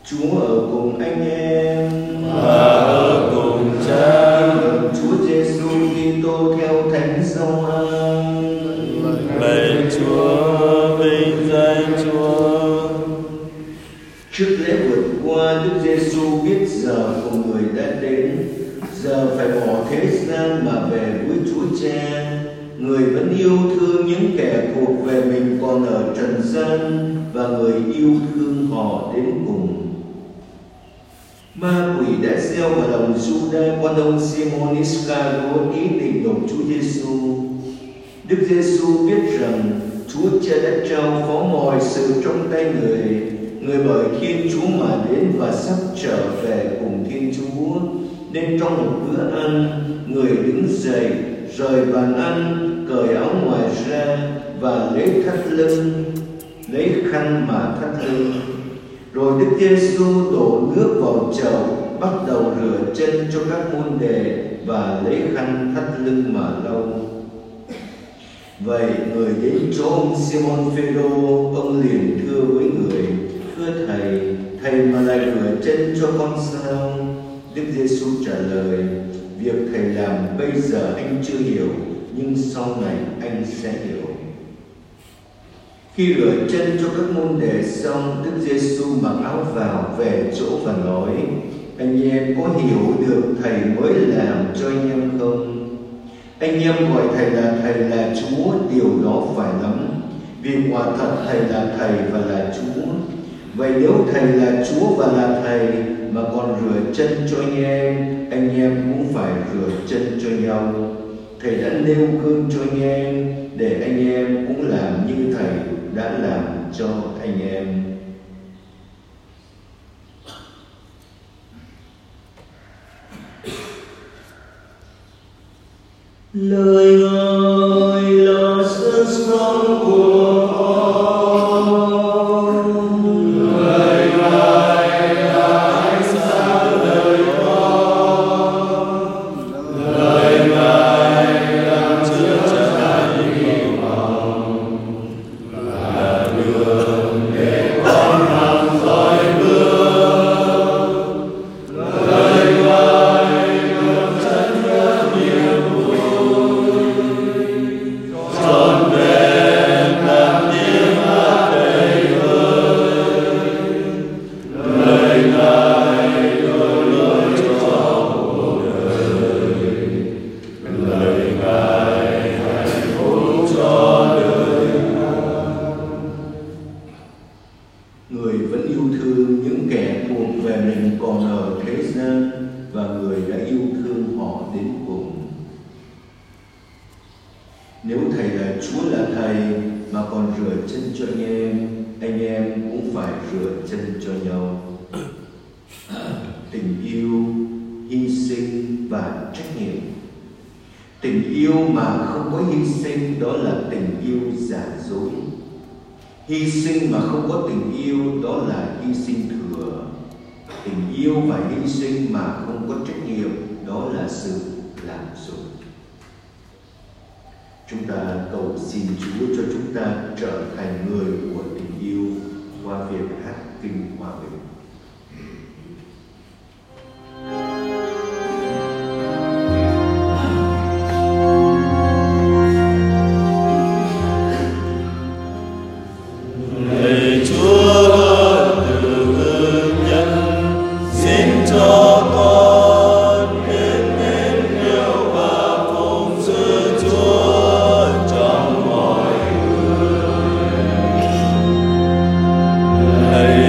Chúa ở cùng anh em và ở cùng Cha. Chúa Giêsu Kitô theo Thánh Gioan. Lạy Chúa, vinh danh Chúa. Trước lễ vượt qua, Đức Giêsu biết giờ của người đã đến, giờ phải bỏ thế gian mà về với Chúa Cha. Người vẫn yêu thương những kẻ thuộc về mình còn ở trần gian, và người yêu thương họ đến cùng. Ma quỷ đã gieo vào lòng Giuđa con ông Simon Iscariot ý định độc Chúa Giêsu. Đức Giêsu biết rằng Chúa Cha đã trao phó mọi sự trong tay người bởi Thiên Chúa mà đến và sắp trở về cùng Thiên Chúa. Nên trong một bữa ăn, người đứng dậy, rời bàn ăn, cởi áo ngoài ra và lấy khăn mà thắt lưng. Rồi Đức Giêsu đổ nước vào chậu, bắt đầu rửa chân cho các môn đệ và lấy khăn thắt lưng mà lau. Vậy người đến chỗ ông Simon Phêrô, ông liền thưa với người: "Thưa thầy mà lại rửa chân cho con sao?" Đức Giêsu trả lời: "Việc thầy làm bây giờ anh chưa hiểu, nhưng sau này anh sẽ hiểu." Khi rửa chân cho các môn đệ xong, Đức Giêsu mặc áo vào về chỗ và nói: "Anh em có hiểu được thầy mới làm cho anh em không? Anh em gọi thầy là Chúa, điều đó phải lắm, vì quả thật thầy là thầy và là Chúa. Vậy nếu thầy là Chúa và là thầy mà còn rửa chân cho anh em cũng phải rửa chân cho nhau. Thầy đã nêu gương cho anh em, để anh em cũng làm như thầy đã làm cho anh em." Lời gọi là sức sống của con, lời gọi là ánh sáng đời con, lời gọi làm chứa chan hy vọng, là đường để con hàng dõi bước, lời gọi được chân nhớ niềm vui. Trọn vẹn làm tiếng hát đầy vơi, lời Ngài đưa lối cho cuộc đời, lời Ngài hạnh phúc cho đời ta. Người vẫn yêu thương những kẻ thuộc về mình còn ở thế gian, và người đã yêu thương họ đến cùng. Nếu thầy là Chúa là thầy mà còn rửa chân cho anh em cũng phải rửa chân cho nhau. Tình yêu, hy sinh và trách nhiệm. Tình yêu mà không có hy sinh đó là tình yêu giả dối. Hy sinh mà không có tình yêu đó là hy sinh thừa. Tình yêu và hy sinh mà không có trách nhiệm đó là sự lạm dụng. Chúng ta cầu xin Chúa cho chúng ta trở thành người của tình yêu qua việc hát kinh hòa bình. Lạy Chúa từ nhân, xin cho con biết mến yêu và phụng sự Chúa trong mọi người. Lạy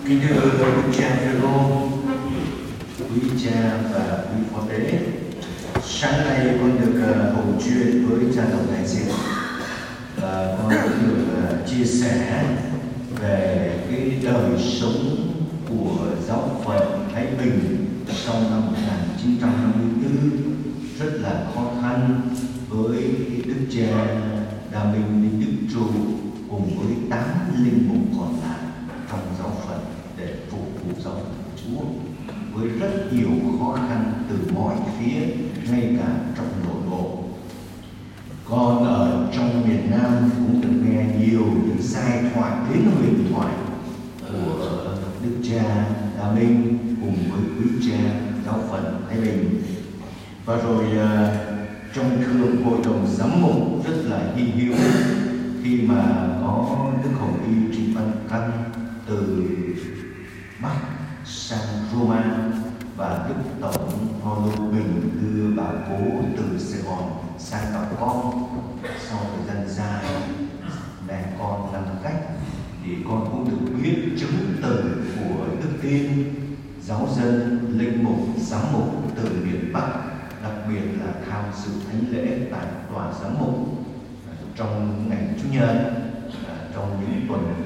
Kính thưa quý cha Phêrô, quý cha và quý phó tế, sáng nay con được hầu chuyện với cha tổng đại diện và con được chia sẻ về cái đời sống của giáo phận Thái Bình sau năm 1954 rất là khó khăn với đức cha Đa Minh Đinh Đức Trụ cùng với 8 linh mục còn lại trong giáo phận để phục vụ giáo phận của Chúa với rất nhiều khó khăn từ mọi phía, ngay cả trong nội bộ. Còn ở trong miền Nam cũng được nghe nhiều những giai thoại đến huyền thoại của đức cha Đa Minh cùng với quý cha giáo phận Thái Bình. Và rồi trong thượng hội đồng giám mục rất là hy hữu khi mà có đức hồng y Trịnh Văn Căn từ Bắc sang Roma và đức tổng Paulo Bình đưa bà cố từ Sài Gòn sang gặp con. Sau thời gian dài mẹ con nằm cách thì con cũng được biết chứng từ của đức tin giáo dân, linh mục, giám mục từ miền Bắc, đặc biệt là tham dự thánh lễ tại tòa giám mục trong ngày Chủ nhật, trong những tuần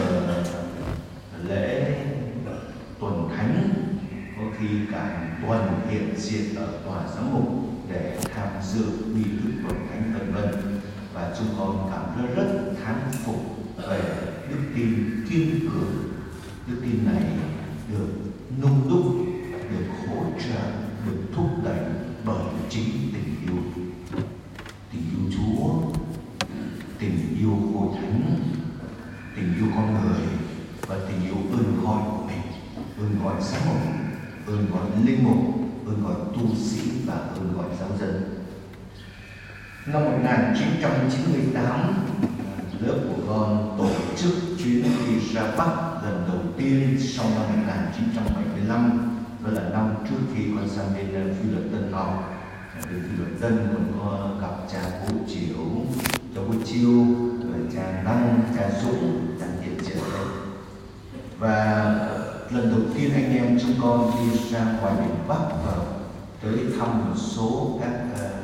lễ tuần thánh, có khi cả tuần hiện diện ở tòa giám mục để tham dự nghi thức tuần thánh vân vân. Và chúng con cảm thấy rất thán phục về đức tin kiên cường. Đức tin này được nung đúc, được hỗ trợ, được thúc đẩy bởi chính tình yêu Chúa, tình yêu hội thánh, tình yêu con người và tình yêu ơn gọi của mình, ơn gọi giám mục, ơn gọi linh mục, ơn gọi tu sĩ và ơn gọi giáo dân. Năm 1998, lớp của con tổ chức chuyến đi ra Bắc lần đầu tiên sau năm 1975, đó là năm trước khi con sang bên Phi Luật Tân học. Từ Phi Luật Tân còn có gặp cha Vũ Chiểu, cháu Vũ Chiêu, rồi cha Năng, cha Dũng, cha Hiện Triển đây. Và lần đầu tiên anh em chúng con đi ra ngoài miền Bắc và tới thăm một số các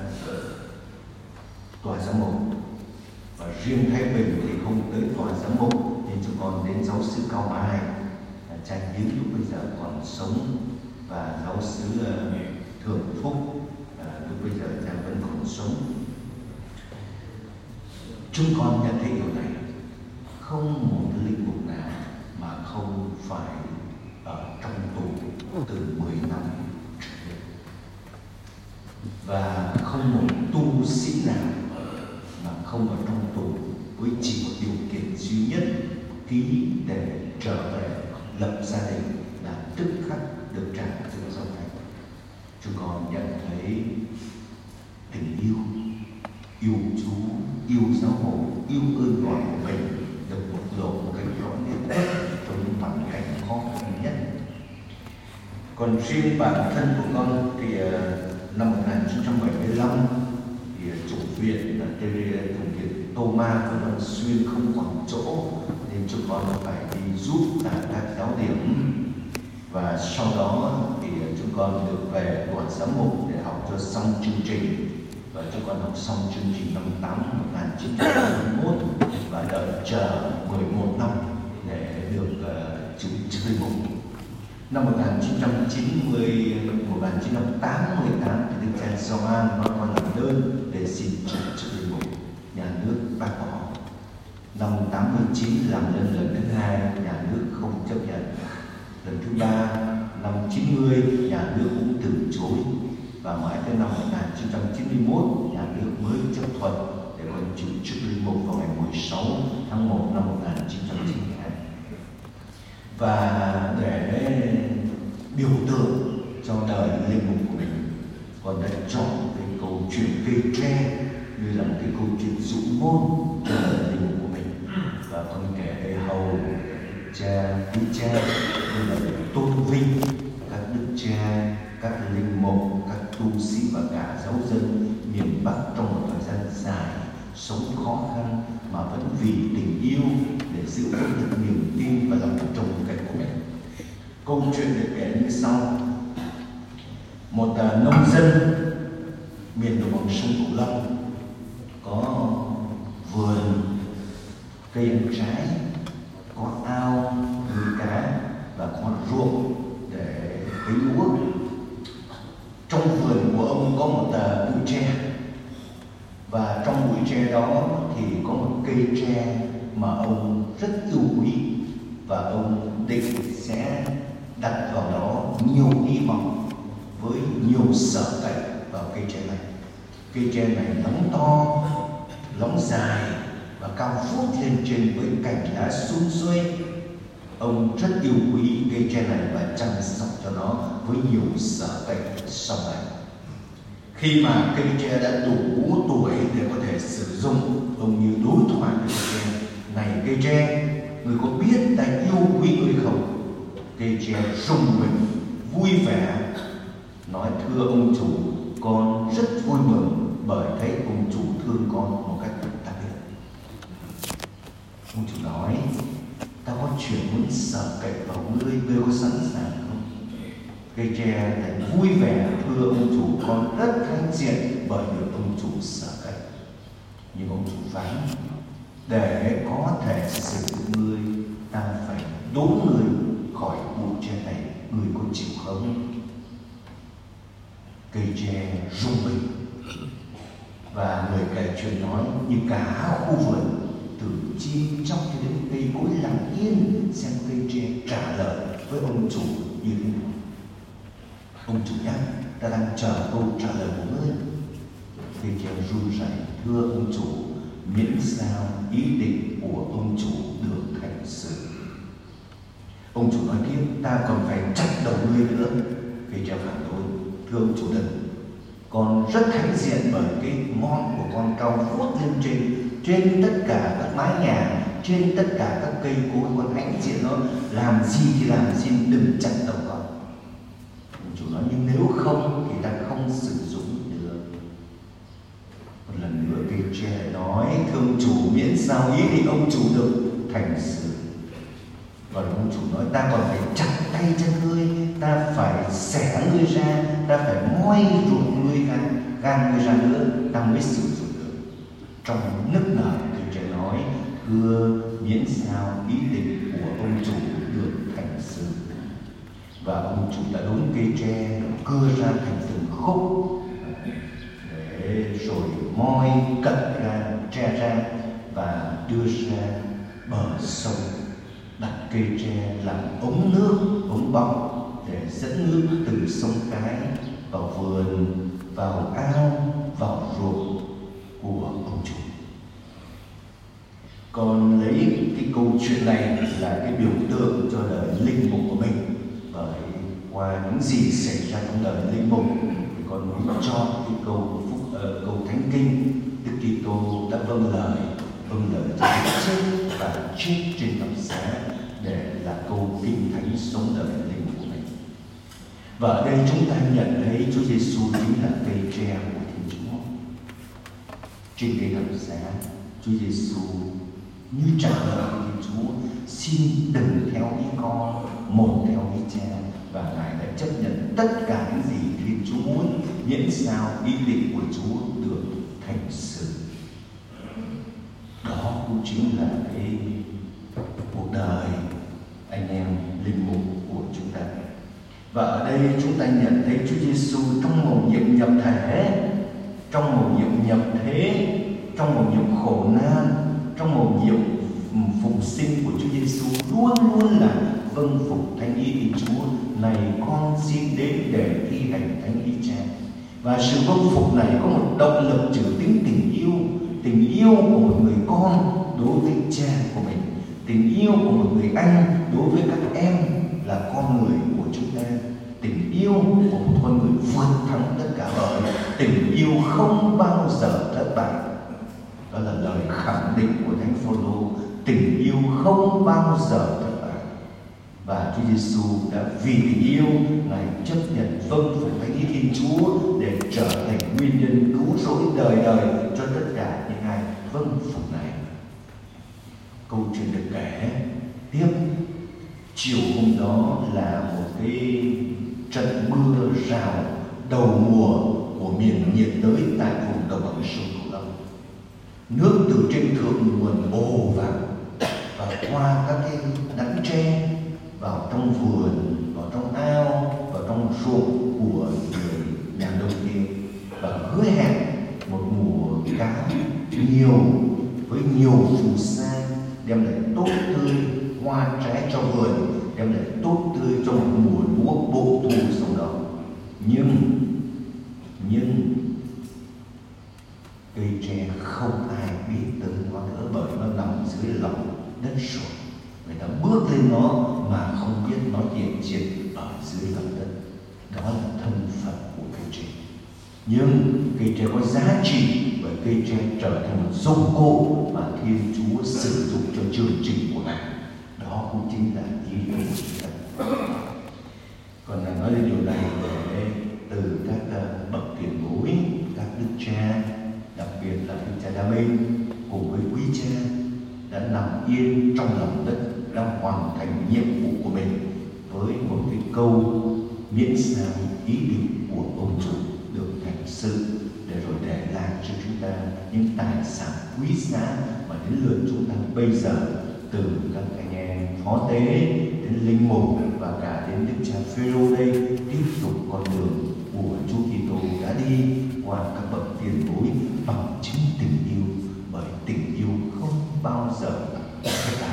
tòa giám mục. Và riêng Thái Bình thì không tới tòa giám mục, nên chúng con đến giáo xứ Cao Mai, cha Hiếu lúc bây giờ còn sống, và giáo xứ Thường Phúc lúc bây giờ cha vẫn còn sống. Chúng con nhận thấy điều này, không một linh mục nào mà không phải ở trong tù từ 10 năm trở lên, và không một tu sĩ nào mà không ở trong tù với chỉ một điều kiện duy nhất, ký để trở về lập gia đình là tức khắc được trả tự do này. Chúng con nhận thấy tình yêu Chúa, yêu giáo hội, yêu ơn gọi của mình được bộc lộ một cách rõ nét trong những hoàn cảnh khó khăn nhất. Còn riêng bản thân của con thì năm 1975 thì chủ viện là Thượng viện Tô Ma và Đoàn Xuyên không còn chỗ, nên chúng con phải đi giúp tại các giáo điểm. Và sau đó thì chúng con được về tòa giám mục để học cho xong chương trình, và chúng con học xong chương trình năm 1991 và đợi chờ 11 năm để được chủ chức linh mục. Năm 1988 thì đức cha Gioan nói con làm đơn để xin chủ chức linh mục, nhà nước bác bỏ. Năm 89 làm đơn lần thứ hai, nhà nước không chấp nhận. Lần thứ ba năm 90 nhà nước cũng từ chối, và mãi tới năm 1991 nhà nước mới chấp thuận để con chủ chức linh mục vào ngày 16 tháng 1 năm 1992. Và để biểu tượng cho đời linh mục của mình, con đã chọn cái câu chuyện cây tre như là một cái câu chuyện dụ ngôn cho đời linh mục của mình. Và con kể về hầu cha, quý cha như là để tôn vinh các đức cha, các linh mục, các tu sĩ và cả giáo dân miền Bắc trong một thời gian dài sống khó khăn mà vẫn vì tình yêu để giữ vững được niềm tin và lòng trông cậy của mình. Câu chuyện được kể như sau. Một nông dân miền đồng bằng sông Cửu Long có vườn cây ăn trái, có ao nuôi cá và có ruộng để cấy lúa. Trong vườn của ông có một bụi tre, và trong bụi tre đó thì có một cây tre mà ông rất yêu quý, và ông định sẽ đặt vào đó nhiều hy vọng với nhiều sợ cậy vào cây tre này. Cây tre này lóng to, lóng dài và cao vút lên trên với cành lá sum xuê. Ông rất yêu quý cây tre này và chăm sóc cho nó với nhiều sợ cậy sau này. Khi mà cây tre đã đủ tuổi để có thể sử dụng, ông như đối thoại với cây tre: "Này cây tre, người có biết ta yêu quý người không?" Cây tre rung mình, vui vẻ nói: "Thưa ông chủ, con rất vui mừng bởi thấy ông chủ thương con một cách đặc biệt." Ông chủ nói: "Ta có chuyện muốn sợ cậy vào ngươi, ngươi có sẵn sàng không?" Cây tre lại vui vẻ: "Thưa ông chủ, con rất hãnh diện bởi được ông chủ sợ cậy." Nhưng ông chủ phán: "Để có thể sử dụng ngươi, ta phải đốn ngươi khỏi bụi tre này, ngươi có chịu không?" Cây tre rung mình, và người kể chuyện nói như cả khu vườn từ chim chóc cho đến cây cối lặng yên xem cây tre trả lời với ông chủ như thế nào. Ông chủ nhắc: "Ta đang chờ câu trả lời của ngươi." Cây tre run rẩy: "Thưa ông chủ, miễn sao ý định của ông chủ được thành sự." Ông chủ nói tiếp: "Ta còn phải chặt đầu ngươi nữa." Cây tre phản đối: "Thưa ông chủ đừng, con rất hãnh diện bởi cái ngọn của con cao vút lên trên tất cả các mái nhà, trên tất cả các cây cối, con hãnh diện nó, làm gì thì làm, xin đừng chặt đầu con." Ông chủ nói: "Nhưng nếu không thì ta không sử dụng được." Một lần nữa cây tre nói: "Thưa ông chủ, miễn sao ý định ông chủ được thành sự." Và ông chủ nói: "Ta còn phải chặt tay chân ngươi, ta phải xẻ ngươi ra, ta phải moi ruột ngươi gan ngươi ra nữa, ta mới sử dụng được." Trong nức nở, cây tre nói: "Thưa, miễn sao ý định của ông chủ được thành sự." Và ông chủ đã đốn cây tre, cưa ra thành từng khúc để rồi moi cắt ra tre ra và đưa ra bờ sông, đặt cây tre làm ống nước, ống bọng để dẫn nước từ sông Cái vào vườn, vào ao, vào ruộng của ông chủ. Còn lấy cái câu chuyện này là cái biểu tượng cho đời linh mục của mình, bởi qua những gì xảy ra trong đời linh mục thì con muốn chọn cái câu thánh kinh: Đức Kitô đã vâng lời cho đến chết và chết trên thập giá, để là câu kinh thánh sống đời linh mục của mình. Và ở đây chúng ta nhận thấy Chúa Giêsu chính là cây tre của Thiên Chúa. Trên cây thập giá, Chúa Giêsu như trả lời Thiên Chúa: "Xin đừng theo ý con, một theo ý Cha." Và Ngài đã chấp nhận tất cả những gì Thiên Chúa muốn, miễn sao ý định của Chúa được thành sự. Đó cũng chính là cái cuộc đời anh em linh mục của chúng ta. Và ở đây chúng ta nhận thấy Chúa Giêsu trong mầu nhiệm nhập thể, trong mầu nhiệm nhập thế, trong mầu nhiệm khổ nan, trong mầu nhiệm phục sinh của Chúa Giêsu luôn luôn là vâng phục thánh ý Thiên Chúa: "Này con xin đến để thi hành thánh ý Cha." Và sự vâng phục này có một động lực trừ tính tình yêu của một người con đối với cha của mình, tình yêu của một người anh đối với các em là con người của chúng ta, tình yêu của một con người vượt thắng tất cả, bởi tình yêu không bao giờ thất bại. Đó là lời khẳng định của Thánh Phaolô: tình yêu không bao giờ thất bại. Và Chúa Giêsu đã vì tình yêu, Ngài chấp nhận vâng phục thánh ý Thiên Chúa để trở thành nguyên nhân cứu rỗi đời đời cho tất cả những ai vâng phục này. Câu chuyện được kể tiếp Chiều hôm đó là một cái trận mưa rào đầu mùa của miền nhiệt đới tại vùng đồng bằng sông Cửu Long. Nước từ trên thượng nguồn ồ vào và qua các cái đẵng tre vào trong vườn, vào trong ao, vào trong ruộng của người nhà nông kia, và hứa hẹn một mùa cá nhiều với nhiều phù sa, đem lại tốt tươi hoa trái cho vườn, đem lại tốt tươi cho một mùa lúa bội thu sau đó. Nhưng cây tre không ai biết tới nó nữa, bởi nó nằm dưới lòng đất rồi. Người ta bước lên nó mà không biết nó hiện diện ở dưới lòng đất. Đó là thân phận của cây tre. Nhưng cây tre có giá trị bởi cây tre trở thành một dụng cụ mà Thiên Chúa sử dụng cho chương trình của Ngài. Đó cũng chính là ý nghĩa của chúng ta. Còn là nói đến điều này để từ các bậc tiền bối, các đức cha, đặc biệt là đức cha Đa Minh cùng với quý cha đã nằm yên trong lòng đất, đang hoàn thành nhiệm vụ của mình với một cái câu miễn sao ý định của ông chủ được thành sự, để rồi để lại cho chúng ta những tài sản quý giá mà đến lượt chúng ta bây giờ, từ các anh em phó tế đến linh mục và cả đến đức cha Phêrô đây, tiếp tục con đường của Chúa Kitô đã đi qua các bậc tiền bối bằng chính tình yêu, bởi tình yêu không bao giờ thất bại.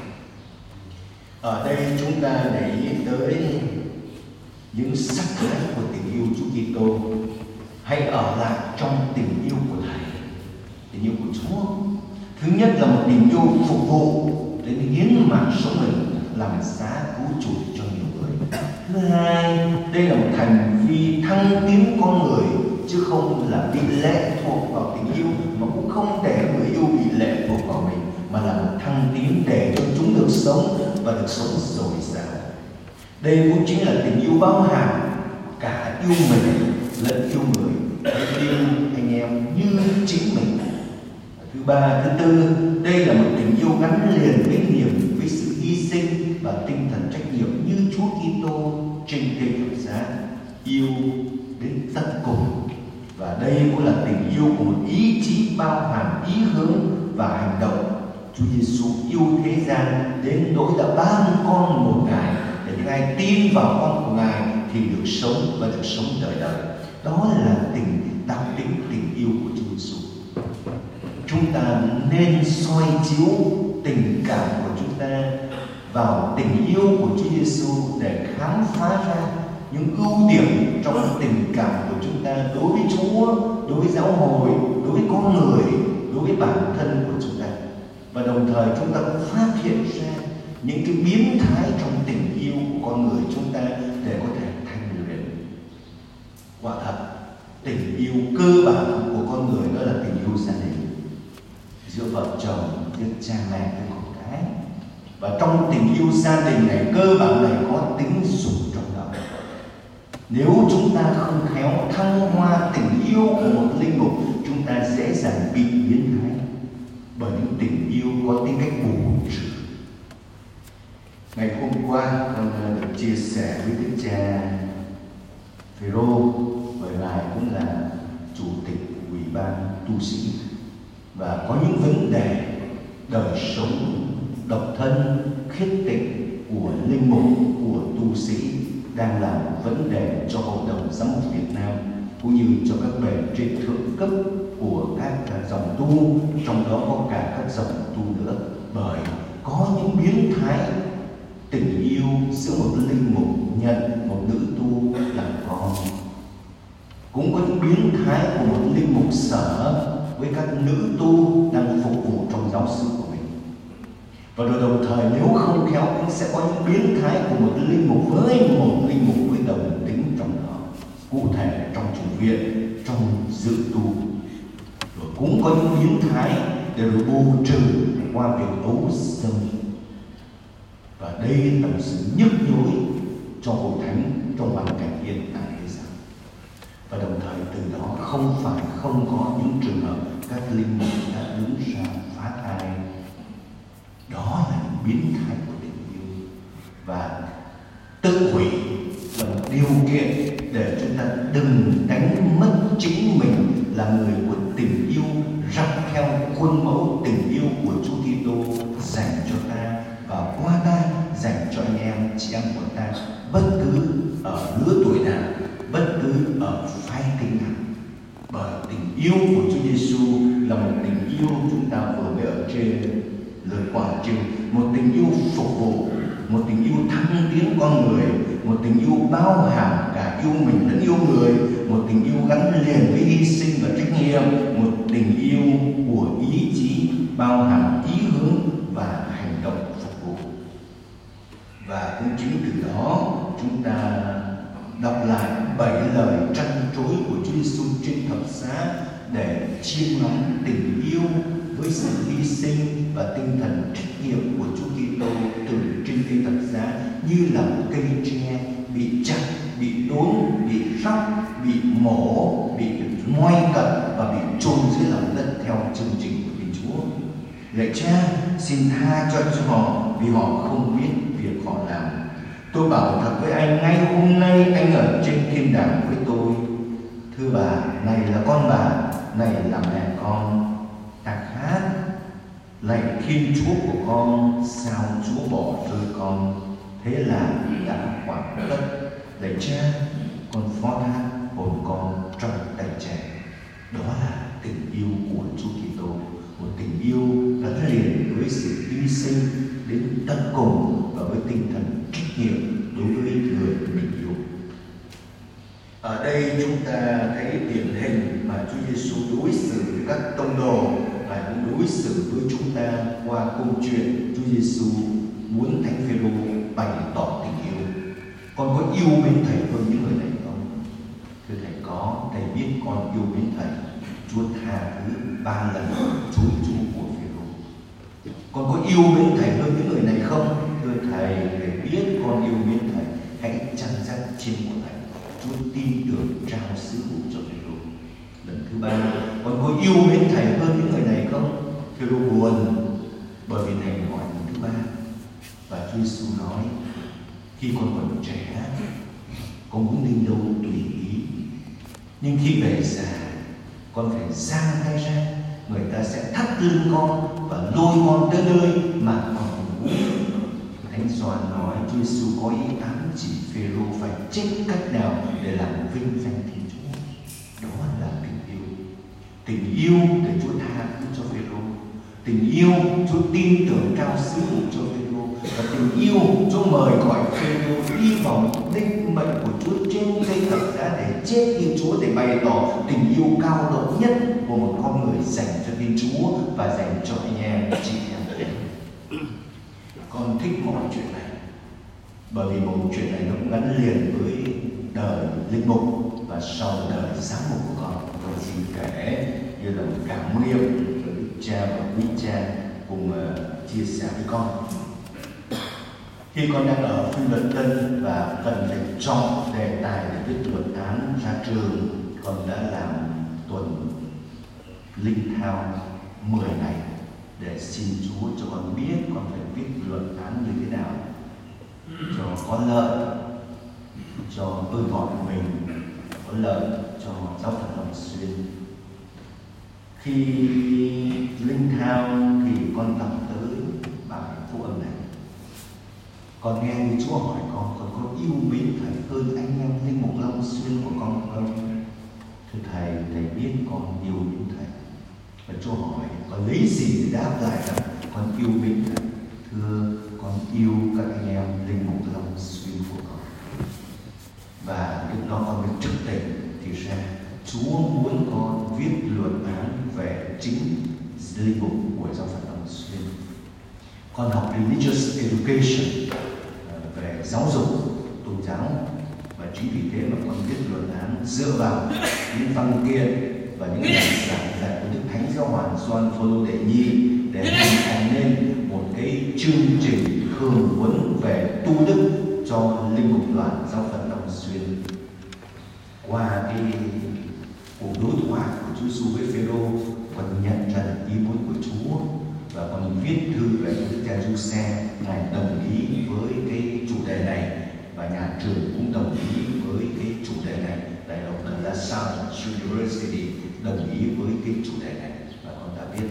Ở đây chúng ta để ý tới những sắc thái của tình yêu Chúa Kitô. Hãy ở lại trong tình yêu của Thầy, tình yêu của Chúa. Thứ nhất là một tình yêu phục vụ, đến hiến mạng sống mình làm giá cứu chuộc cho nhiều người. Thứ hai, đây là một hành vi thăng tiến con người, chứ không là bị lệ thuộc vào tình yêu, mà cũng không để người yêu bị lệ thuộc vào mình, mà là một thăng tiến để cho chúng được sống và được sống dồi dào. Đây cũng chính là tình yêu bao hàm cả yêu mình lẫn yêu người, yêu anh em như chính mình. Thứ ba, thứ tư, đây là một tình yêu gắn liền với niềm, với sự hy sinh và tinh thần trách nhiệm như Chúa Kitô trên cây thập giá, yêu đến tận cùng. Và đây cũng là tình yêu của một ý chí bao hàm ý hướng và hành động. Chúa Giêsu yêu thế gian đến nỗi đã ban con một Ngài, để những ai tin vào con của Ngài thì được sống và được sống đời đời. Đó là đặc tính tình yêu của Chúa Giêsu. Chúng ta nên soi chiếu tình cảm của chúng ta vào tình yêu của Chúa Giêsu để khám phá ra những ưu điểm trong tình cảm của chúng ta đối với Chúa, đối với giáo hội, đối với con người, đối với bản thân của chúng ta. Và đồng thời chúng ta cũng phát hiện ra những cái biến thái trong tình yêu của con người chúng ta để có thể thành luyện. Quả thật, tình yêu cơ bản của con người đó là tình yêu gia đình, giữa vợ chồng, giữa cha mẹ với con cái. Và trong tình yêu gia đình này, cơ bản này có tính dục trong đó. Nếu chúng ta không khéo thăng hoa tình yêu của một linh mục, chúng ta dễ dàng bị biến thái bởi những tình yêu có tính cách bù trừ. Ngày hôm qua con được chia sẻ với đức cha Phêrô, bởi ngài cũng là chủ tịch ủy ban tu sĩ, và có những vấn đề đời sống độc thân khiết tịnh của linh mục, của tu sĩ đang là một vấn đề cho hội đồng giám mục Việt Nam, cũng như cho các bề trên thượng cấp của các dòng tu, trong đó có cả các dòng tu nữa. Bởi có những biến thái tình yêu giữa một linh mục nhận một nữ tu làm con, cũng có những biến thái của một linh mục sở với các nữ tu đang phục vụ trong giáo xứ của mình. Và rồi đồng thời nếu không khéo cũng sẽ có những biến thái của một linh mục với một linh mục với đồng tính trong đó, cụ thể trong chủ viện, trong dự tu. Rồi cũng có những biến thái để rồi bù trừ qua việc ấu dâm. Và đây là một sự nhức nhối cho hội thánh trong hoàn cảnh hiện tại thế gian. Và đồng thời từ đó không có những trường hợp các linh mục đã đứng ra phá thai. Đó là những biến thái của tình yêu. và tự hủy là một điều kiện để chúng ta đừng đánh mất chính mình là người của tình yêu, răn theo khuôn mẫu tình yêu của Chúa Kitô dành cho ta và qua ta dành cho anh em chị em của ta, bất cứ ở lứa tuổi nào, bất cứ ở phái tính nào. Bởi tình yêu của Chúa Giêsu là một tình yêu chúng ta vừa mới ở trên lời quảng trường, một tình yêu phục vụ, một tình yêu thăng tiến con người, một tình yêu bao hàm cả yêu mình lẫn yêu người, một tình yêu gắn liền với hy sinh và trách nhiệm, một tình yêu của ý chí bao hàm ý hướng và hành động phục vụ. Và cũng chính từ đó chúng ta đọc lại 7 lời trăn trối của Chúa Giêsu trên thập giá để chiêm ngắm tình yêu với sự hy sinh và tinh thần trách nhiệm của Chúa Kitô từ trên cây thập giá, như là một cây tre bị chặt, bị đốn, bị róc, bị mổ, bị moi cật và bị chôn dưới lòng đất theo chương trình của Thiên Chúa. Lạy Cha, xin tha cho họ vì họ không biết việc họ làm. Tôi bảo thật với anh, ngay hôm nay anh ở trên thiên đàng với tôi. Thưa bà, này là con bà, này là mẹ con. Ta khác, lạy Thiên Chúa của con, sao Chúa bỏ rơi con? Thế là đã hoàn tất. Lạy Cha, con phó thác hồn con trong tay Cha. Đó là tình yêu của Chúa Kitô, một tình yêu gắn liền với sự hy sinh đến tận cùng và với tinh thần trách nhiệm đối với người mình yêu. Ở đây chúng ta thấy điển hình mà Chúa Giêsu đối xử với các tông đồ và cũng đối xử với chúng ta qua câu chuyện Chúa Giêsu muốn Thánh Phêrô bày tỏ tình yêu. Con có yêu mến thầy hơn những người này không? Thưa thầy có, thầy biết con yêu mến thầy. Chúa tha thứ 3 lần chối Chúa của Phêrô. Con có yêu mến thầy hơn những người này không? Thưa thầy biết con yêu mến thầy. Hãy chăn dắt chiên của thầy. Chúa tin tưởng trao sứ vụ cho Phêrô. Lần thứ 3, con có yêu mến thầy hơn những người này không? Phêrô buồn bởi vì thầy hỏi lần thứ 3. Và Chúa Giêsu nói, khi con còn trẻ, con muốn đi đâu tùy ý, nhưng khi về già, con phải giang tay ra, người ta sẽ thắt lưng con và lôi con tới nơi mà con muốn. Thánh Gioan nói Chúa Giêsu có ý ám chỉ Phêrô phải chết cách nào để làm vinh danh Thiên Chúa. Đó là tình yêu. Tình yêu để Chúa tha thứ cho Phêrô. Tình yêu Chúa tin tưởng trao sứ vụ cho Phêrô. Và tình yêu Chúa mời gọi Phêrô đi vào định mệnh của Chúa trên cây thập giá để chết như Chúa, để bày tỏ tình yêu cao độ nhất của một con người dành cho Thiên Chúa và dành cho anh em chị em. Con thích mọi chuyện này bởi vì một chuyện này nó cũng gắn liền với đời linh mục và sau đời giám mục của con. Con xin kể như là một cảm nghiệm với cha và quý cha cùng chia sẻ với con. Khi con đang ở Phi Luật Tân và cần phải chọn đề tài để viết luận án ra trường, con đã làm tuần linh thao 10 ngày để xin Chúa cho con biết con phải viết luận án như thế nào cho có lợi cho ơn gọi của mình, có lợi cho giáo phận Long Xuyên. Khi linh thao thì con đọc tới bài phúc âm này. Con nghe như Chúa hỏi con có yêu mến thầy hơn anh em linh mục Long Xuyên của con không? Thưa thầy, thầy biết con yêu mến thầy. Và Chúa hỏi con lấy gì để đáp lại rằng con yêu mến thầy? Thưa, con yêu các anh em linh mục Long Xuyên của con. Và lúc đó con mới trực tỉnh thì ra Chúa muốn con viết luận án về chính linh mục của giáo phận Long Xuyên. Con học Religious Education về giáo dục tôn giáo, và chính vì thế mà con viết luận án dựa vào những văn kiện và những lời giảng dạy của Đức Thánh Giáo Hoàng Gioan Phaolô đệ nhị để hình thành nên một cái chương trình hướng huấn về tu đức cho linh mục đoàn giáo phận Long Xuyên. Qua cái cuộc đối thoại của Chúa Giêsu với Phêrô, con nhận ra được ý muốn của Chúa và con viết thư về Đức cha Giuse. Ngài đồng ý với cái chủ đề này, và nhà trường cũng đồng ý với cái chủ đề này. Đại học La Salle University đồng ý với cái chủ đề này, và con đã biết.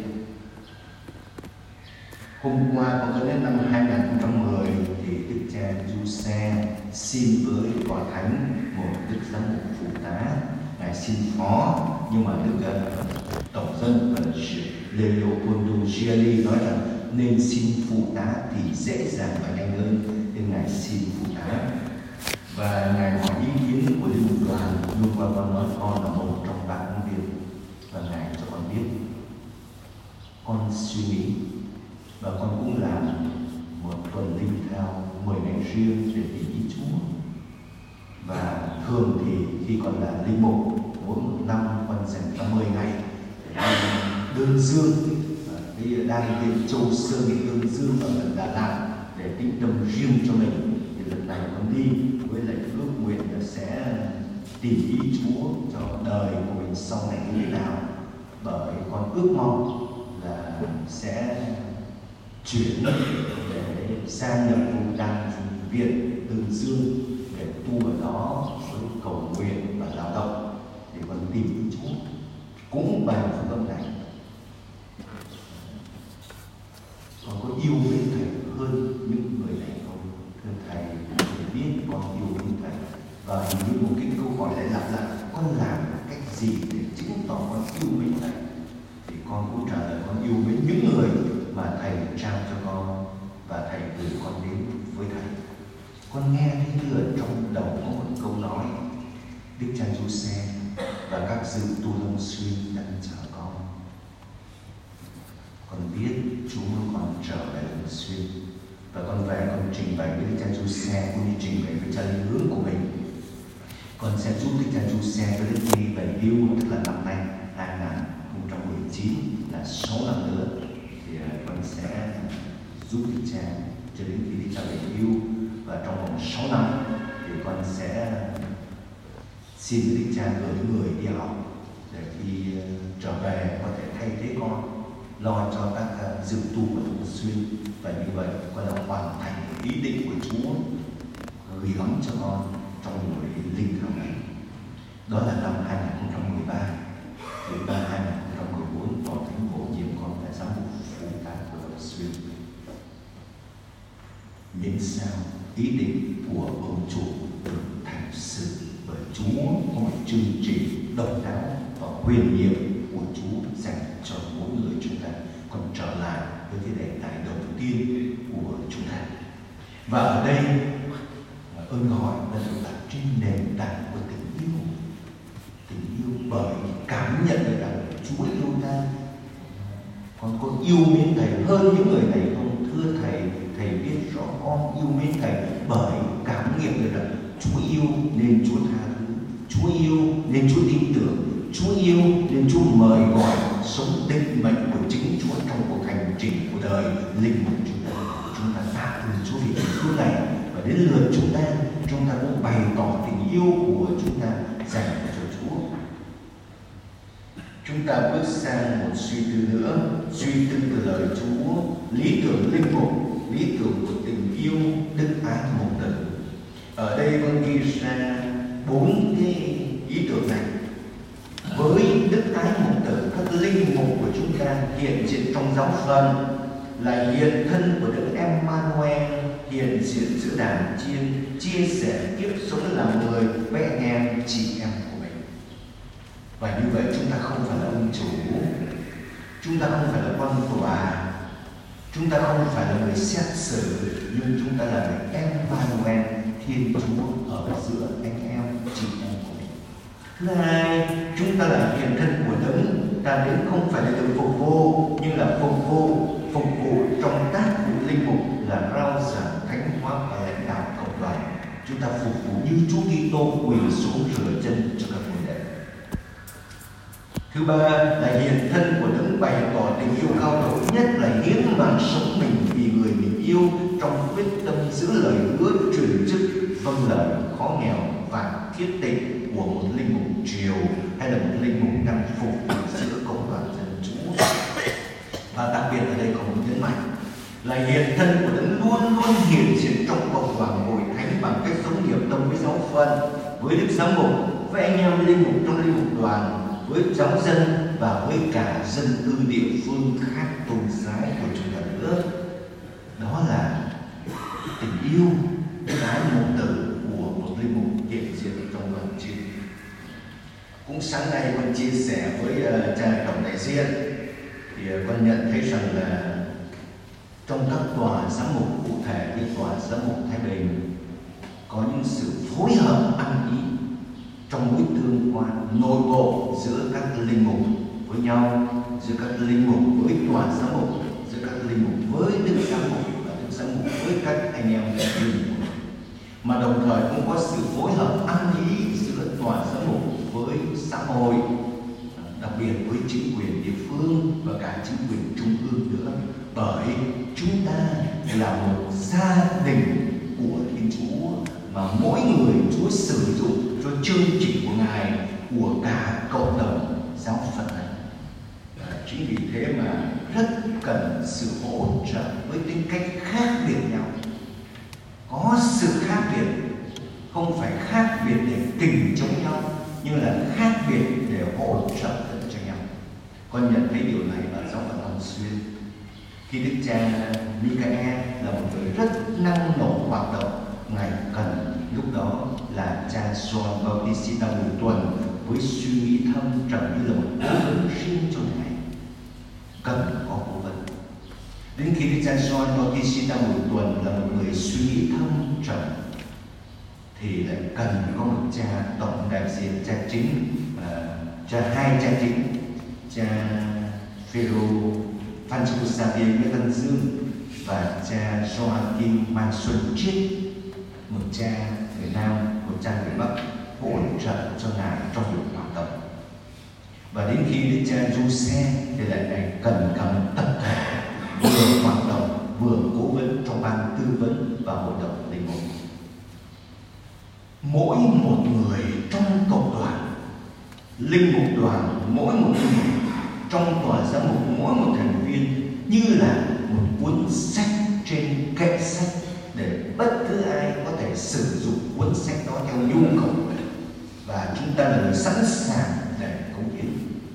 Hôm qua con có đến năm 2010 thì Đức cha Giuse xin với Tòa Thánh một Đức Giám mục phụ tá, ngài xin phó, nhưng mà Đức Tổng dân Leopoldo Gielli nói rằng nên xin phụ tá thì dễ dàng và nhanh hơn, nên ngài xin phụ tá. Và ngài hỏi ý kiến của Linh Mục Đoàn, luôn qua con nói con là một trong 3 ứng viên, và ngài cho con biết. Con suy nghĩ và con cũng làm một tuần linh thao 10 ngày riêng để tìm ý Chúa. Và thường thì khi còn là linh mục, mỗi một năm con dành ra 10 ngày để đi đơn dương, đang đến Châu Sơn đi đơn dương ở gần Đà Lạt để tĩnh tâm riêng cho mình. Thì lần này con đi với lại ước nguyện là sẽ tìm ý Chúa cho đời của mình sau này như thế nào, bởi con ước mong là sẽ chuyển để sang nhập vùng đan viện Đơn Dương để tu ở đó với cầu nguyện và lao động để còn tìm ý Chúa. Cũng bằng phương pháp này, con có yêu mến Thầy hơn những người này không? Thưa Thầy, Thầy biết con yêu mến Thầy, và hình như một cái câu hỏi lại lặp lại, con làm cách gì để chứng tỏ con yêu mến Thầy? Thì con cũng trả lời con yêu mến những người mà Thầy trao cho con và Thầy gửi con đến với Thầy. Con nghe thấy như ở trong đầu có một câu nói, Đức cha Giuse và các sư tu Long Xuyên đang chờ con. Con biết Chúa còn trở lại Long Xuyên, và con về con trình bày với Đức cha Giuse cũng như trình bày với cha linh hướng của mình. Con sẽ giúp Đức cha Giuse cho đến khi về hưu, tức là năm nay 2019 là 6 năm nữa, thì con sẽ giúp Đức cha cho đến khi Đức cha về hưu, và trong vòng 6 năm thì con sẽ xin Đức cha gửi người đi học để khi trở về có thể thay thế con, lo cho các dự tu của Long Xuyên. Và như vậy con đã hoàn thành ý định của Chúa gửi gắm cho con trong buổi linh thảo này. Đó là năm 2013. Thì năm 2014 Tòa Thánh bổ nhiệm con là giám mục phụ tá của Long Xuyên. Miễn sao ý định của ông chủ được thành sự, bởi Chúa có một chương trình độc đáo và huyền nhiệm của Chúa dành cho mỗi người chúng ta. Còn trở lại với cái đề tài đầu tiên của chúng ta, và ở đây ơn gọi là được đặt trên nền tảng của tình yêu, bởi cảm nhận được rằng Chúa yêu ta. Con có yêu mến Thầy hơn những người này không? Thưa Thầy, Thầy biết rõ con yêu mến Thầy bởi cảm nghiệm được rằng Chúa yêu nên Chúa tha thứ, Chúa yêu nên Chúa tin tưởng, Chúa yêu nên Chúa mời gọi sống định mệnh của chính Chúa trong cuộc hành trình của đời linh mục chúng ta. Chúng ta tạ ơn Chúa vì tình yêu này, và đến lượt chúng ta cũng bày tỏ tình yêu của chúng ta dành cho Chúa. Chúng ta bước sang một suy tư nữa, suy tư từ lời Chúa, lý tưởng linh mục, lý tưởng của tình yêu đức ái mục tử. Ở đây con ghi ra 4 cái ý tưởng này. Với đức ái mục tử, các linh mục của chúng ta hiện diện trong giáo phận là hiện thân của Đức Emmanuel, hiện diện giữa đàn chiên, chia sẻ kiếp sống làm người với anh em chị em của mình. Và như vậy chúng ta không phải là ông chủ, chúng ta không phải là quan tòa, chúng ta không phải là người xét xử, nhưng chúng ta là người Emmanuel, Thiên Chúa ở giữa anh em chị em của mình. Thứ hai, chúng ta là hiện thân của Đấng, ta đến không phải là được phục vụ, nhưng là phục vụ trong tác vụ linh mục là rao giảng thánh hóa và lãnh đạo cộng đoàn. Chúng ta phục vụ như Chúa Kitô quỳ xuống rửa chân cho các môn đệ. Thứ ba là hiện thân của Đấng bày tỏ tình yêu cao độ nhất là hiến mạng sống mình vì người mình yêu, trong quyết tâm giữ lời hứa truyền chức vâng lời khó nghèo và thiết tịnh của một linh mục triều hay là một linh mục đang phục vụ giữa cộng đoàn dân Chúa. Và đặc biệt ở đây còn muốn nhấn mạnh là hiện thân của Đấng luôn luôn hiện diện trong cộng đoàn hội với Đức Giám mục, với anh em linh mục trong linh mục đoàn, với giáo dân và với cả dân cư địa phương khác tôn giáo của chúng ta nữa. Đó là tình yêu cái môn tử của một linh mục hiện diện trong đoàn chiên. Cũng sáng nay con chia sẻ với cha tổng đại diện thì con nhận thấy rằng là trong các tòa giám mục cụ thể như tòa giám mục Thái Bình có những sự phối hợp ăn ý trong mối tương quan nội bộ giữa các linh mục với nhau, giữa các linh mục với tòa giám mục, giữa các linh mục với Đức Giám mục và Đức Giám mục với các anh em linh mục, mà đồng thời cũng có sự phối hợp ăn ý giữa tòa giám mục với xã hội, đặc biệt với chính quyền địa phương và cả chính quyền trung ương nữa, bởi chúng ta là một gia đình của Thiên Chúa mà mỗi người Chúa sử dụng cho chương trình của Ngài, của cả cộng đồng giáo phận này. Chính vì thế mà rất cần sự hỗ trợ với tính cách khác biệt nhau. Có sự khác biệt, không phải khác biệt để kình chống nhau, nhưng là khác biệt để hỗ trợ cho nhau. Con nhận thấy điều này ở giáo phận Long Xuyên. Khi Đức cha Michael là một người rất năng nổ hoạt động, Ngài cần lúc đó là cha John Bautista Bùi Tuần với suy nghĩ thâm trầm như là một cố vấn riêng cho Ngài, cần có cố vấn. Đến khi Đức cha John Bautista Bùi Tuần là một người suy nghĩ thâm trầm thì lại cần có một cha tổng đại diện, cha chính, hai cha chính, cha Phêrô Francisco Xavier Nguyễn Văn Dương và cha Joaquin Mai Xuân Triết, một cha người Nam, một cha người Bắc, hỗ trợ cho Ngài trong việc hoạt động. Và đến khi Đức cha Giuse thì lại Ngài cần cả một tập thể vừa hoạt động vừa cố vấn trong ban tư vấn và hội đồng linh mục. Mỗi một người trong cộng đoàn, linh mục đoàn, mỗi một người trong tòa giám mục, mỗi một thành viên như là một cuốn sách trên kệ sách để bất cứ ai có thể sử dụng cuốn sách đó theo nhu cầu, và chúng ta là người sẵn sàng để cống hiến.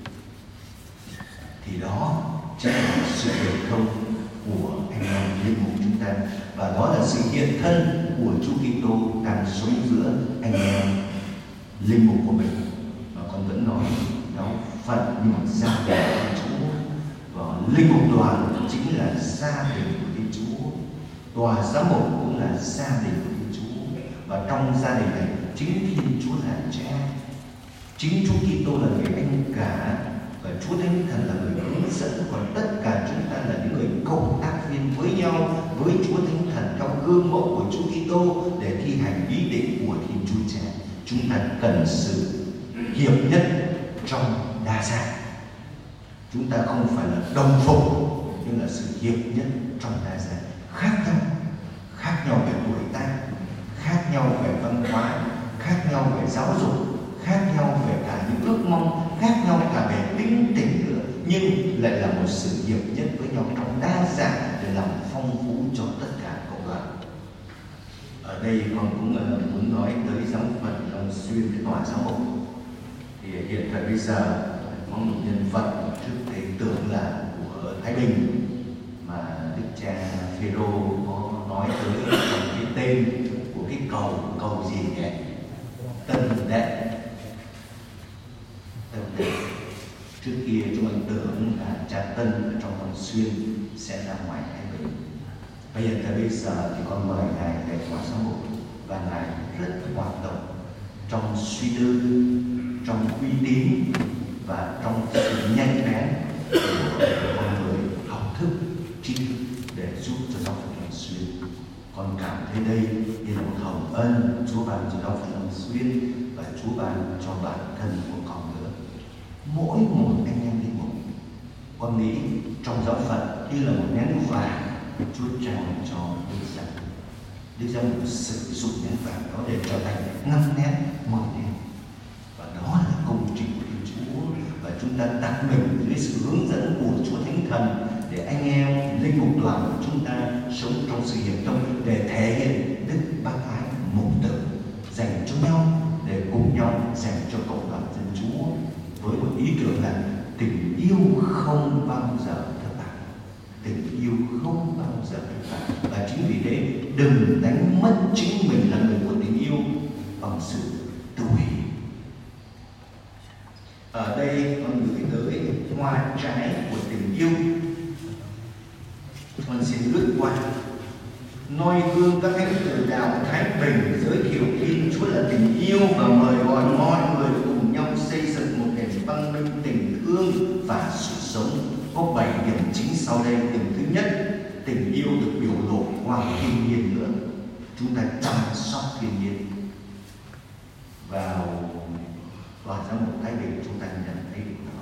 Thì đó chính là sự hiệp thông của anh em linh mục chúng ta, và đó là sự hiện thân của Chúa Kitô đang sống giữa anh em linh mục của mình. Và con vẫn nói giáo phận như một gia đình của Chúa, và linh mục đoàn chính là gia đình của Thiên Chúa, tòa giám mục cũng là gia đình của Thiên Chúa, và trong gia đình này chính Thiên Chúa là cha, chính Chúa Kitô là người anh cả, và Chúa Thánh Thần là người hướng dẫn, còn tất cả chúng ta là những người cộng tác viên với nhau, với Chúa Thánh Thần theo gương mẫu của Chúa Kitô để thi hành ý định của Thiên Chúa Cha. Chúng ta cần sự hiệp nhất trong đa dạng. Chúng ta không phải là đồng phục, nhưng là sự hiệp nhất trong đa dạng. Khác nhau về tuổi tác, khác nhau về văn hóa, khác nhau về giáo dục, khác nhau về cả những ước mong, khác nhau cả về tính tình nữa, nhưng lại là một sự hiệp nhất với nhau trong đa dạng để làm phong phú cho tất cả cộng đoàn. Ở đây con cũng muốn nói tới giáo phận Long Xuyên, cái tòa giáo mục. Thì hiện thời bây giờ có một nhân vật trước đây tưởng là của Thái Bình mà Đức cha Phêrô có nói tới trong cái tên của cái cầu gì nhỉ? Tân Đệ. Trước kia chúng anh tưởng là cha Tân ở trong Long Xuyên sẽ ra ngoài Thái Bình. Bây giờ tới bây giờ thì con mời Ngài về tòa giám mục, và Ngài rất hoạt động trong suy tư, trong uy tín và trong sự nhanh bén của con người học thức, tri thức để giúp cho giáo phận Long Xuyên. Con cảm thấy đây như là một hồng ân Chúa ban cho giáo phận Long Xuyên, và Chúa ban cho bản thân của con nữa. Mỗi một anh em linh mục, con nghĩ trong giáo phận như là một nén vàng Chúa trao cho Đức Giám mục sử dụng nén vàng đó để trở thành 5 nén, 10 nén, và đó là công trình của Thiên Chúa. Và chúng ta đặt mình dưới sự hướng dẫn của Chúa Thánh Thần để anh em linh mục đoàn của chúng ta sống trong sự hiệp thông, để thể hiện đức bác ái mục tử dành cho nhau, để cùng không bao giờ thất bại. Tình yêu không bao giờ thất bại. Và chính vì thế đừng đánh mất chính mình là người của tình yêu bằng sự tự hủy. Ở đây con gửi tới hoa trái của tình yêu. Con xin lướt qua. Noi gương các thánh tử đạo Thái Bình giới thiệu Thiên Chúa là tình yêu và mời gọi mọi người cùng nhau xây dựng một nền văn minh tình thương và sự sống. Có 7 điểm chính sau đây. Điểm thứ nhất, tình yêu được biểu lộ qua thiên nhiên nữa. Chúng ta chăm sóc thiên nhiên. Vào tòa giám mục Thái Bình chúng ta nhận thấy điều đó.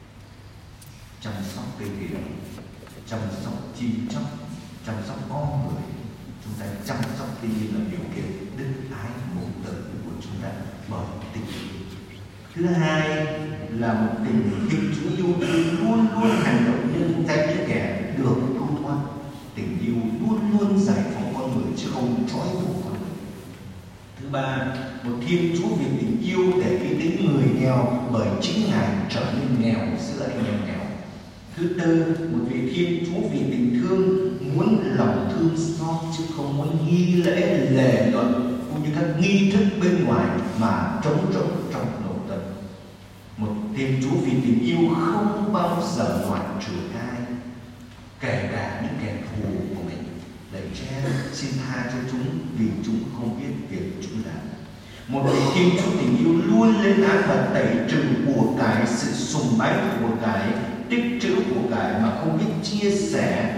Chăm sóc cây thiền, chăm sóc chim chóc, chăm sóc con người. Chúng ta chăm sóc thiên nhiên là điều kiện đức ái mẫu tử của chúng ta bởi tình yêu. Thứ hai là một tình Thiên Chúa yêu thương luôn luôn hành động nhân danh những kẻ được cứu thoát. Tình yêu luôn luôn giải phóng con người chứ không trói buộc con người. Thứ ba, một Thiên Chúa vì tình yêu để ý đến người nghèo bởi chính Ngài trở nên nghèo giữa anh em nghèo. Thứ tư, một vị Thiên Chúa vì tình thương muốn lòng thương xót chứ không muốn nghi lễ lề luận cũng như các nghi thức bên ngoài mà trống rỗng trong nội tâm. Một Thiên Chúa vì tình yêu không bao giờ loại trừ ai, kể cả những kẻ thù của mình. Lạy Cha, xin tha cho chúng vì chúng không biết việc chúng làm. Một vị Thiên Chúa tình yêu luôn lên án và tẩy trừ của cải, sự sùng bái của cải, tích trữ của cải mà không biết chia sẻ,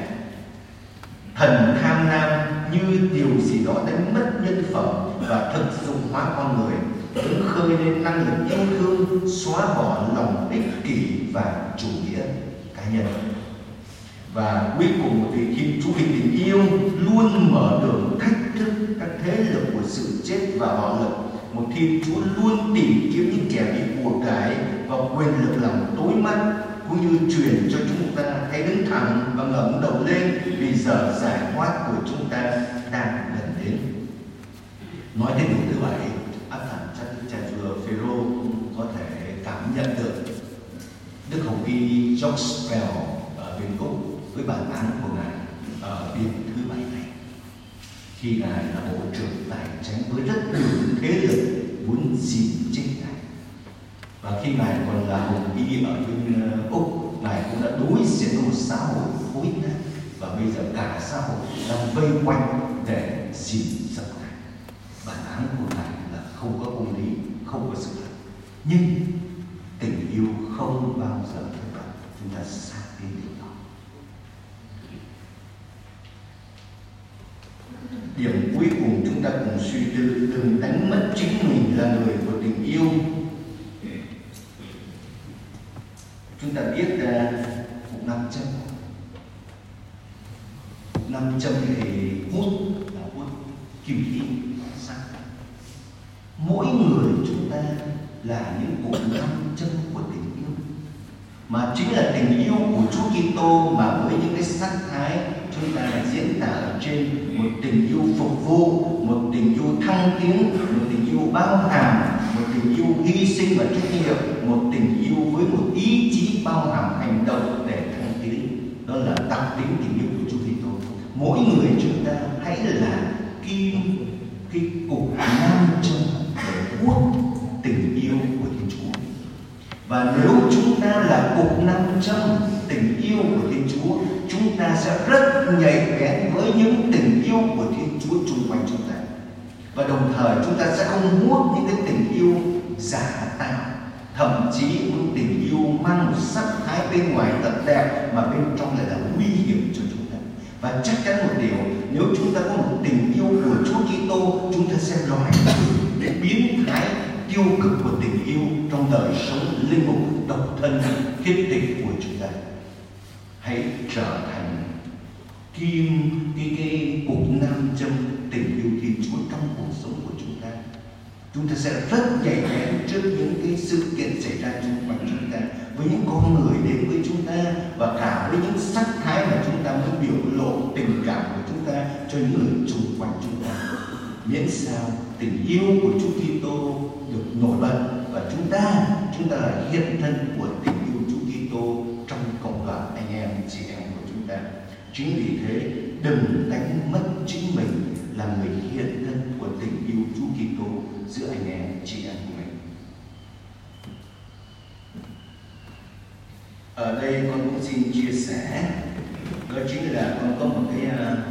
thần tham lam như điều gì đó đánh mất nhân phẩm và thực dụng hóa con người, đứng khơi lên năng lực yêu thương, xóa bỏ lòng ích kỷ và chủ nghĩa cá nhân. Và cuối cùng, một vị Thiên Chúa vì tình yêu luôn mở đường thách thức các thế lực của sự chết và bạo lực. Một Thiên Chúa luôn tìm kiếm những kẻ bị của cải và quyền lực làm tối mắt, cũng như truyền cho chúng ta hãy đứng thẳng và ngẩng đầu lên vì giờ giải thoát của chúng ta đang gần đến. Nói đến điều thứ 7, ắt hẳn chắc cha chúa Phêrô có thể cảm nhận được Đức Hồng Y George Bell ở bên Úc với bản án của Ngài ở điển thứ 7 này, khi Ngài là bộ trưởng tài chính với rất nhiều thế lực muốn dìm chết Ngài. Và khi Ngài còn là Hồng Y ở bên Úc, Ngài cũng đã đối diện với một xã hội khối nát, và bây giờ cả xã hội đang vây quanh để dìm dập Ngài. Bản án của Ngài là không có công lý, không có sự thật. Nhưng tình yêu không bao giờ thất bại. Chúng ta xác định điều đó. Điểm cuối cùng chúng ta cùng suy tư, đừng đánh mất chính mình là người của tình yêu. Chúng ta biết cục nam châm. Cục nam châm thì hút là hút kim tiêm sắt. Mỗi người chúng ta là những cục nam châm của tình yêu, mà chính là tình yêu của Chúa Kitô mà với những cái sắc thái chúng ta diễn tả ở trên: một tình yêu phục vụ, một tình yêu thăng tiến, một tình yêu bao hàm, một tình yêu hy sinh và trách nhiệm, một tình yêu với một ý chí bao hàm hành động để thăng tiến. Đó là đặc tính tình yêu của Chúa Kitô. Mỗi người chúng ta hãy là cái cục nam châm để hút tình yêu của Thiên Chúa. Và nếu chúng ta là cục nam châm tình yêu của Thiên Chúa, chúng ta sẽ rất nhạy bén với những tình yêu của Thiên Chúa xung quanh chúng ta. Và đồng thời chúng ta sẽ không hút những cái tình yêu giả tạo, thậm chí những tình yêu mang một sắc thái bên ngoài thật đẹp mà bên trong lại là nguy hiểm cho chúng ta. Và chắc chắn một điều, nếu chúng ta có một tình yêu của Chúa Kitô, chúng ta sẽ loại trừ để biến thái tiêu cực của tình yêu trong đời sống linh mục độc thân khiết tịch của chúng ta. Hãy trở thành cái cục nam châm tình yêu Thiên Chúa trong cuộc sống của chúng ta. Chúng ta sẽ rất nhạy bén trước những cái sự kiện xảy ra xung quanh chúng ta, với những con người đến với chúng ta, và cả với những sắc thái mà chúng ta muốn biểu lộ tình cảm của chúng ta cho những người xung quanh chúng ta. Miễn sao tình yêu của Chúa Kitô được nổi bật và chúng ta là hiện thân của tình yêu Chúa Kitô trong Chính vì thế, đừng đánh mất chính mình là người hiện thân của tình yêu Chúa Kitô giữa anh em chị em của mình. Ở đây con cũng xin chia sẻ, đó chính là con có một cái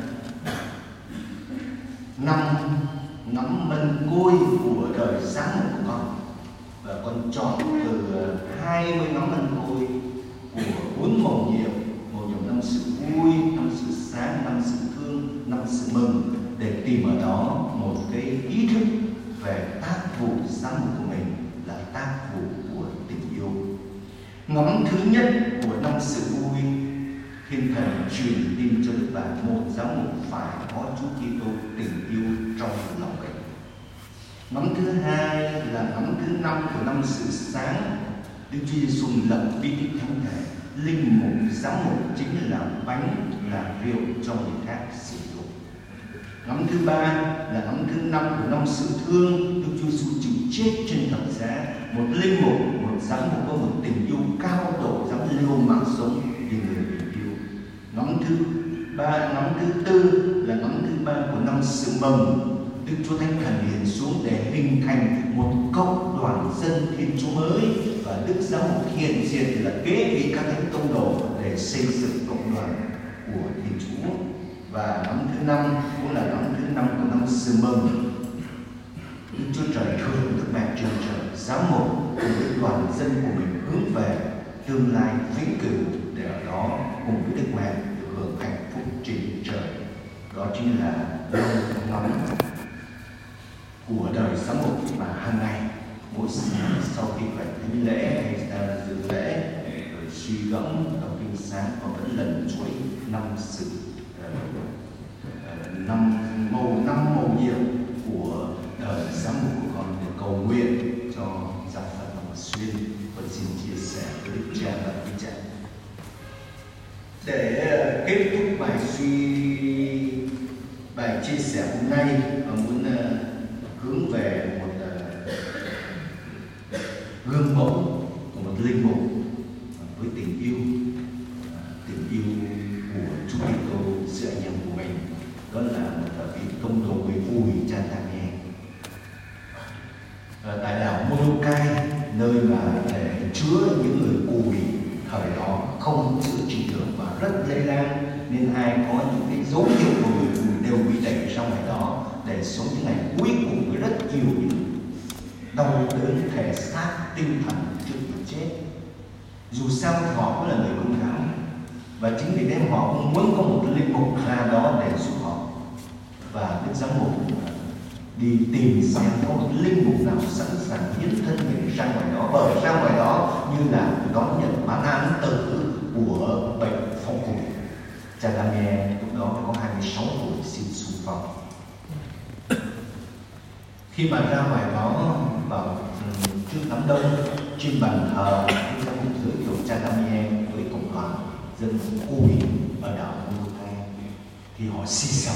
năm ngắm mân côi của đời sáng của con, và con chọn từ 20 ngắm mân côi của 4 mầu nhiệm: mầu nhiệm năm sự vui, năm sự sáng, năm sự thương, năm sự mừng, để tìm ở đó một cái ý thức về tác vụ giám mục của mình là tác vụ của tình yêu. Ngắm thứ nhất của năm sự vui, Thiên Thần truyền tin cho Đức Bà một giám mục phải có Chúa Kitô tình yêu trong lòng mình. Ngắm thứ hai là ngắm thứ năm của năm sự sáng, Đức Chúa Giêsu lập bí tích thánh thể, linh mục giám mục chính là bánh là rượu cho người khác sử dụng. Ngắm thứ ba là ngắm thứ năm của năm sự thương, Đức Chúa Giêsu chịu chết trên thập giá, một linh mục, một giám mục có một tình yêu cao độ dám liều mạng sống vì người mình yêu. Ngắm thứ tư là ngắm thứ ba của năm sự mừng, Đức Chúa Thánh Thần hiện xuống để hình thành một cộng đoàn dân Thiên Chúa mới, và Đức Giám mục hiện diện là kế vị các thánh tông đồ để xây dựng cộng đoàn của Thiên Chúa. Và năm thứ năm cũng là năm thứ năm của năm sự mừng, Đức Chúa Trời thương Đức Mẹ trên trời, giám mục cùng với đoàn dân của mình hướng về tương lai vĩnh cửu để ở đó cùng với Đức Mẹ được hưởng hạnh phúc trên trời. Đó chính là ngắm của đời giám mục mà hàng ngày mỗi sáng sau khi phải thánh lễ hay dự lễ rồi suy gẫm đọc kinh sáng, và vẫn lần chuỗi năm sự năm mầu nhiệm của đời giám mục của con để cầu nguyện cho giáo phận Ngọc Xuyên. Và xin chia sẻ với Đức Cha và quý cha. Để kết thúc bài chia sẻ hôm nay, và muốn hướng về một gương mẫu của một linh mục với tình yêu của Chúa Kitô giữa anh em của mình. Đó là một vị tông đồ người Ùi Cha Daniel tại đảo Molokai, nơi mà để chứa những người Ùi thời đó không chữa trị được và rất lây lan, nên ai có những cái dấu hiệu của người Ùi đều bị đẩy ra ngoài đó để sống những ngày cuối cùng với rất nhiều những đau đớn thể xác, tinh thần trước khi chết. Dù sao thì họ cũng là người Công giáo, và chính vì thế họ cũng muốn có một linh mục ra đó để giúp họ. Và Đức Giám mục đi tìm xem có một linh mục nào sẵn sàng hiến thân mình ra ngoài đó, bờ ra ngoài đó như là đón nhận bản án tử của bệnh phong cùi. Cha Daniel lúc đó có 26 tuổi xin xung phong. Khi mà ra ngoài đó vào trước đám đông, trên bàn thờ Đức Giám mục giới thiệu Cha Daniel với cộng đoàn dân Ùi ở đảo Molokai, thì họ xì xào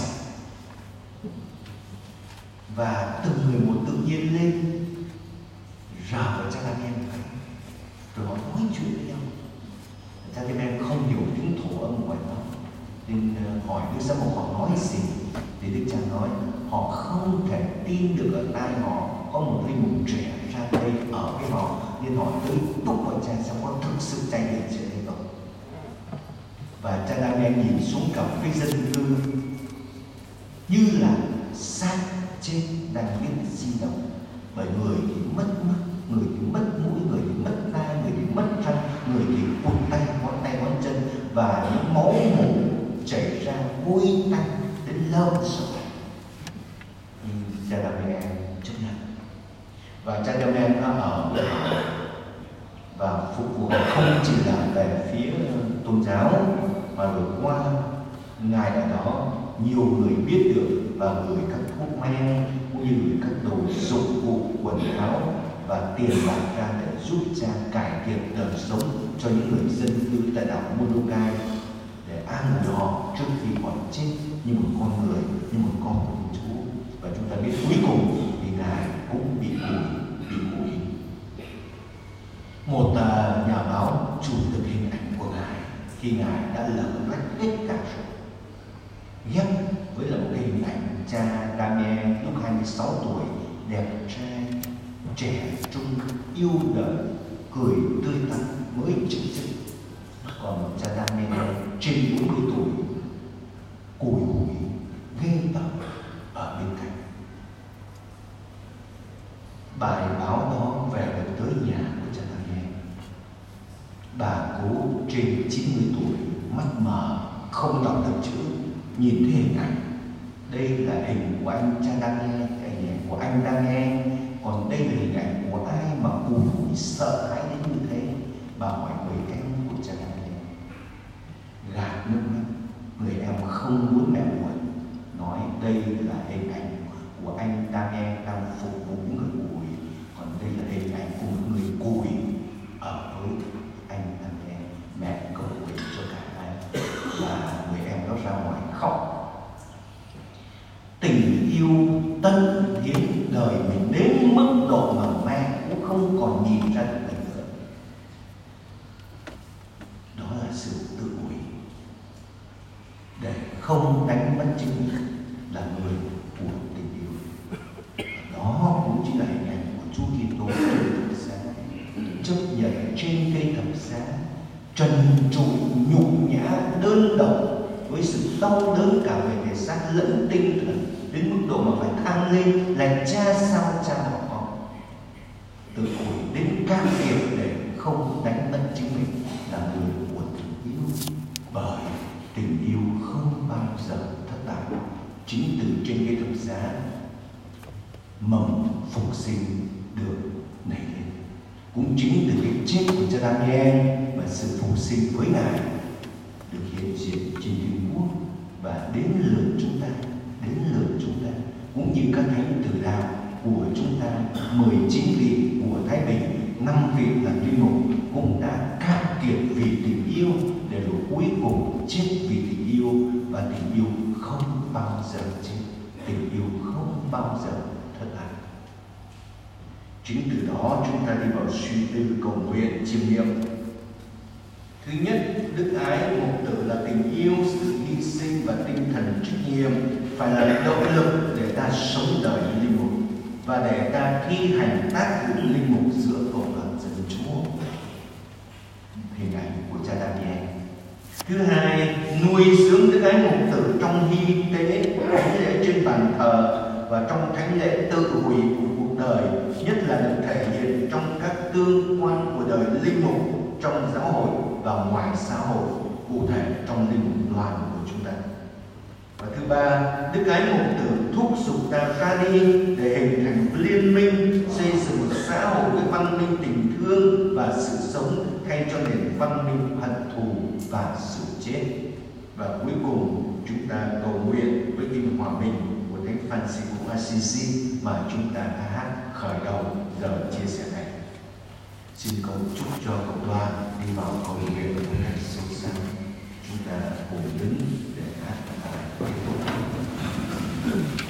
và từng người một tự nhiên lên rào vào Cha Daniel, rồi họ nói chuyện với nhau. Cha Daniel không hiểu tiếng thổ âm ngoài đó, nên hỏi Đức Giám mục họ nói gì, thì Đức Cha nói họ không thể tin được ở tai họ có một linh mục trẻ ra đây ở với họ, nên họ tới túc vào Cha xem có thực sự trải nghiệm chuyện hay không. Và Cha Daniel nhìn xuống cặp cái dân cư như là xác chết đang biết di động, bởi người thì mất mắt, người thì mất mũi, người thì mất tai, người thì mất răng, người thì cụt tay ngón chân, và những máu mủ chảy ra hôi tanh đến lâu sợ. Cha Daniel chấp nhận, và Cha Daniel đã ở và phục vụ không chỉ là về phía tôn giáo, mà rồi qua ngài ở đó nhiều người biết được và gửi các thuốc men cũng như gửi các đồ dụng cụ, quần áo và tiền bạc ra để giúp Cha cải thiện đời sống cho những người dân cư tại đảo Molokai, để an ủi họ trước khi họ chết như một con người, như một con của Chúa. Và chúng ta biết cuối cùng thì ngài cũng bị ủi. Một nhà báo chụp được hình ảnh của ngài khi ngài đã lở loét hết cả rồi, cha Damien lúc 26 tuổi, đẹp trai, trẻ trung, yêu đời, cười tươi tắn mới chững chực. Còn cha Damien trên 40 tuổi, cùi hủi, ghê tởm ở bên cạnh. Bài báo đó về được tới nhà của cha Damien. Bà cố trên 90 tuổi, mắt mờ, không đọc được chữ, nhìn thấy hình ảnh. Đây là hình của anh cha Damien, hình ảnh của anh Damien. Còn đây là hình ảnh của ai mà cùi hủi sợ hãi đến như thế? Bà hỏi người em của cha Damien. Gạt nước mắt, người em không muốn mẹ buồn, nói đây là hình ảnh của anh Damien đang phục vụ người cùi. Còn đây là hình ảnh của một người cùi ở với anh Damien. Mẹ cầu nguyện cho cả hai. Và người em đó ra ngoài khóc. Tình yêu tân hiến đời mình đến mức độ mà mẹ cũng không còn nhìn ra được mình nữa. Đó là sự tự hủy để không đánh mất chính mình là người của tình yêu. Đó cũng chính là hình ảnh của Chúa Kitô trên thập giá, chấp nhận trên cây thập giá, trần trụi nhục nhã đơn độc với sự đau đớn cả về thể xác lẫn tinh thần, đến mức độ mà phải than lên là cha sao cha bỏ con. Tự hủy đến can thiệp để không đánh mất chính mình là người của tình yêu. Bởi tình yêu không bao giờ thất bại. Chính từ trên cây thập giá mầm phục sinh được nảy lên. Cũng chính từ cái chết của cha Damien mà sự phục sinh với Ngài được hiện diện trên thiên quốc. Và đến lượt chúng ta, cũng như các thánh tử đạo của chúng ta, 19 vị của Thái Bình, 5 vị là linh mục cũng đã cạn kiệt vì tình yêu, để rồi cuối cùng chết vì tình yêu. Và tình yêu không bao giờ chết, tình yêu không bao giờ thất bại. Chính từ đó chúng ta đi vào suy tư cầu nguyện chiêm nghiệm. Thứ nhất, đức ái mục tử là tình yêu, sự hy sinh và tinh thần trách nhiệm phải là động lực để ta sống đời như linh mục và để ta thi hành tác vụ linh mục giữa cộng đoàn dân Chúa. Hình ảnh của cha Damien. Thứ hai, nuôi dưỡng đức ái mục tử trong hy tế thánh lễ trên bàn thờ và trong thánh lễ tự hủy của cuộc đời, nhất là được thể hiện trong các tương quan của đời linh mục trong giáo hội và ngoài xã hội, cụ thể trong linh mục đoàn của chúng ta. Và thứ ba, đức ái mục tử thúc giục ta ra đi để hình thành một liên minh, xây dựng một xã hội với văn minh tình thương và sự sống thay cho nền văn minh hận thù và sự chết. Và cuối cùng chúng ta cầu nguyện với kinh hòa bình của Thánh Francisco Assisi mà chúng ta đã hát khởi đầu giờ chia sẻ này. Xin cầu chúc cho cộng đoàn đi vào cầu nguyện một cách sâu sắc. Chúng ta cùng đứng để hát bài.